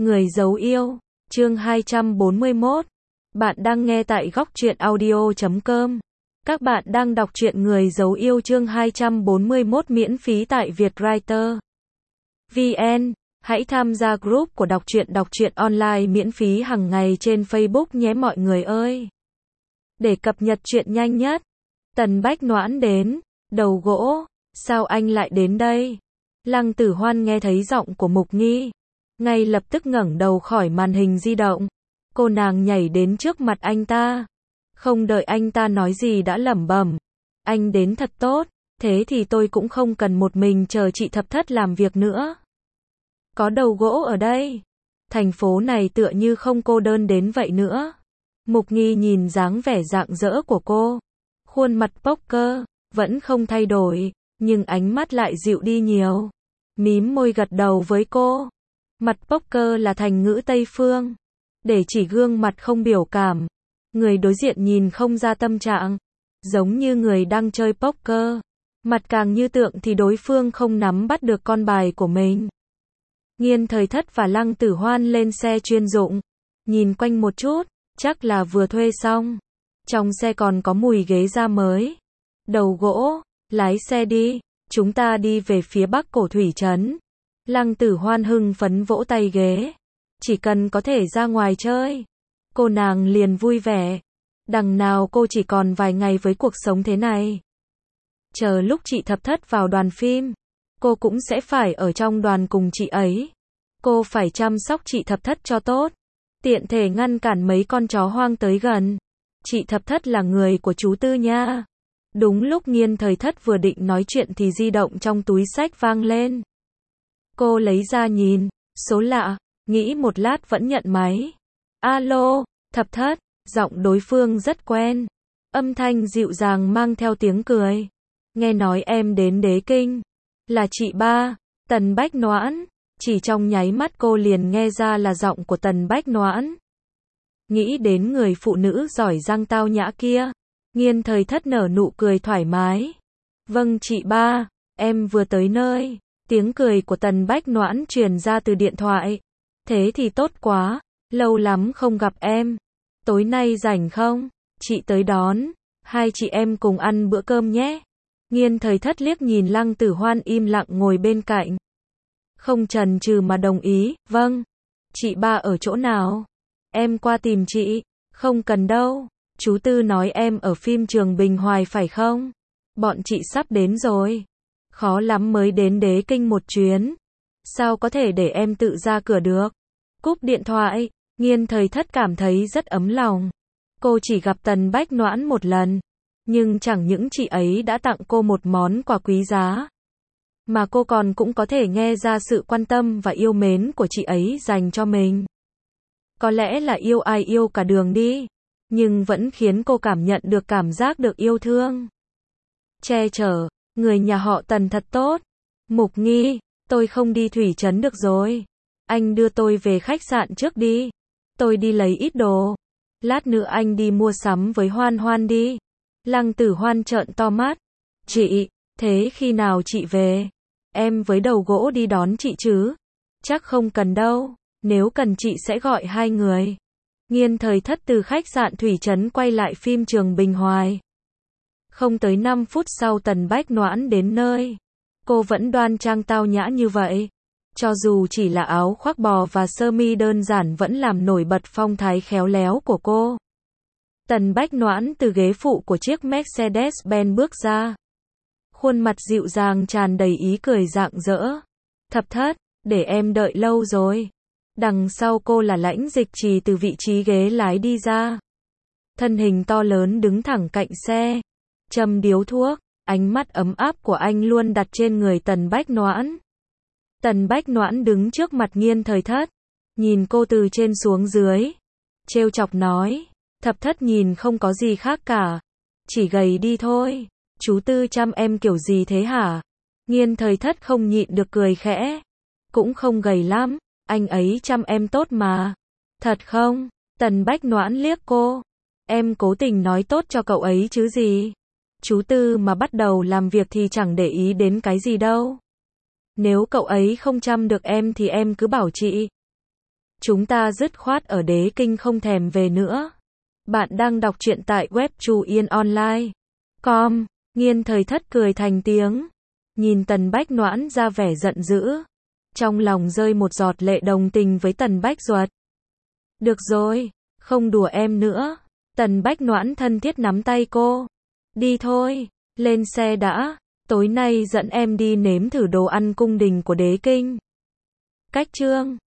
Người giấu yêu, chương 241. Bạn đang nghe tại góc truyện audio.com. Các bạn đang đọc truyện Người giấu yêu chương 241 miễn phí tại Vietwriter VN. Hãy tham gia group của đọc truyện online miễn phí hàng ngày trên Facebook nhé mọi người ơi. Để cập nhật truyện nhanh nhất. Tần Bách Noãn đến, đầu gỗ, sao anh lại đến đây? Lăng Tử Hoan nghe thấy giọng của Mục Nghi, ngay lập tức ngẩng đầu khỏi màn hình di động. Cô nàng nhảy đến trước mặt anh ta. Không đợi anh ta nói gì đã lẩm bẩm. Anh đến thật tốt, thế thì tôi cũng không cần một mình chờ chị Thập Thất làm việc nữa. Có đầu gỗ ở đây. Thành phố này tựa như không cô đơn đến vậy nữa. Mục Nghi nhìn dáng vẻ rạng rỡ của cô. Khuôn mặt poker, vẫn không thay đổi, nhưng ánh mắt lại dịu đi nhiều. Mím môi gật đầu với cô. Mặt poker là thành ngữ Tây Phương, để chỉ gương mặt không biểu cảm. Người đối diện nhìn không ra tâm trạng, giống như người đang chơi poker. Mặt càng như tượng thì đối phương không nắm bắt được con bài của mình. Nghiên Thời Thất và Lăng Tử Hoan lên xe chuyên dụng, nhìn quanh một chút, chắc là vừa thuê xong. Trong xe còn có mùi ghế da mới. Đầu gỗ, lái xe đi, chúng ta đi về phía bắc cổ thủy trấn. Lăng Tử Hoan hưng phấn vỗ tay ghế. Chỉ cần có thể ra ngoài chơi, cô nàng liền vui vẻ. Đằng nào cô chỉ còn vài ngày với cuộc sống thế này. Chờ lúc chị Thập Thất vào đoàn phim, cô cũng sẽ phải ở trong đoàn cùng chị ấy. Cô phải chăm sóc chị Thập Thất cho tốt, tiện thể ngăn cản mấy con chó hoang tới gần. Chị Thập Thất là người của chú Tư nha. Đúng lúc Nghiên Thời Thất vừa định nói chuyện thì di động trong túi xách vang lên. Cô lấy ra nhìn, số lạ, nghĩ một lát vẫn nhận máy. Alo, Thập Thất, giọng đối phương rất quen. Âm thanh dịu dàng mang theo tiếng cười. Nghe nói em đến Đế Kinh. Là chị ba, Tần Bách Noãn. Chỉ trong nháy mắt cô liền nghe ra là giọng của Tần Bách Noãn. Nghĩ đến người phụ nữ giỏi giang tao nhã kia. Nghiên Thời Thất nở nụ cười thoải mái. Vâng chị ba, em vừa tới nơi. Tiếng cười của Tần Bách Noãn truyền ra từ điện thoại. Thế thì tốt quá, lâu lắm không gặp em. Tối nay rảnh không? Chị tới đón, hai chị em cùng ăn bữa cơm nhé. Nghiên Thời Thất liếc nhìn Lăng Tử Hoan im lặng ngồi bên cạnh. Không chần chừ mà đồng ý, vâng. Chị ba ở chỗ nào? Em qua tìm chị. Không cần đâu. Chú Tư nói em ở phim trường Bình Hoài phải không? Bọn chị sắp đến rồi. Khó lắm mới đến Đế Kinh một chuyến. Sao có thể để em tự ra cửa được? Cúp điện thoại, Nghiên Thời Thất cảm thấy rất ấm lòng. Cô chỉ gặp Tần Bách Noãn một lần, nhưng chẳng những chị ấy đã tặng cô một món quà quý giá, mà cô còn cũng có thể nghe ra sự quan tâm và yêu mến của chị ấy dành cho mình. Có lẽ là yêu ai yêu cả đường đi, nhưng vẫn khiến cô cảm nhận được cảm giác được yêu thương. Che chở, người nhà họ Tần thật tốt. Mục Nghi, tôi không đi thủy trấn được rồi. Anh đưa tôi về khách sạn trước đi. Tôi đi lấy ít đồ. Lát nữa anh đi mua sắm với Hoan Hoan đi. Lăng Tử Hoan trợn to mắt. Chị, thế khi nào chị về? Em với đầu gỗ đi đón chị chứ? Chắc không cần đâu. Nếu cần chị sẽ gọi hai người. Nghiên Thời Thất từ khách sạn thủy trấn quay lại phim trường Bình Hoài. Không tới 5 phút sau Tần Bách Noãn đến nơi. Cô vẫn đoan trang tao nhã như vậy. Cho dù chỉ là áo khoác bò và sơ mi đơn giản vẫn làm nổi bật phong thái khéo léo của cô. Tần Bách Noãn từ ghế phụ của chiếc Mercedes-Benz bước ra. Khuôn mặt dịu dàng tràn đầy ý cười rạng rỡ. Thập Thất, để em đợi lâu rồi. Đằng sau cô là Lãnh Dịch Trì từ vị trí ghế lái đi ra. Thân hình to lớn đứng thẳng cạnh xe. Châm điếu thuốc, ánh mắt ấm áp của anh luôn đặt trên người Tần Bách Noãn. Tần Bách Noãn đứng trước mặt Nghiên Thời Thất, nhìn cô từ trên xuống dưới, trêu chọc nói, Thập Thất nhìn không có gì khác cả, chỉ gầy đi thôi. Chú Tư chăm em kiểu gì thế hả? Nghiên Thời Thất không nhịn được cười khẽ. Cũng không gầy lắm, anh ấy chăm em tốt mà. Thật không? Tần Bách Noãn liếc cô. Em cố tình nói tốt cho cậu ấy chứ gì. Chú Tư mà bắt đầu làm việc thì chẳng để ý đến cái gì đâu. Nếu cậu ấy không chăm được em thì em cứ bảo chị. Chúng ta dứt khoát ở Đế Kinh không thèm về nữa. Bạn đang đọc truyện tại web truyệnonline.com. Nghiên Thời Thất cười thành tiếng, nhìn Tần Bách Noãn ra vẻ giận dữ, trong lòng rơi một giọt lệ đồng tình với Tần Bách Duật. Được rồi, không đùa em nữa. Tần Bách Noãn thân thiết nắm tay cô. Đi thôi, lên xe đã, tối nay dẫn em đi nếm thử đồ ăn cung đình của Đế Kinh. Cách chương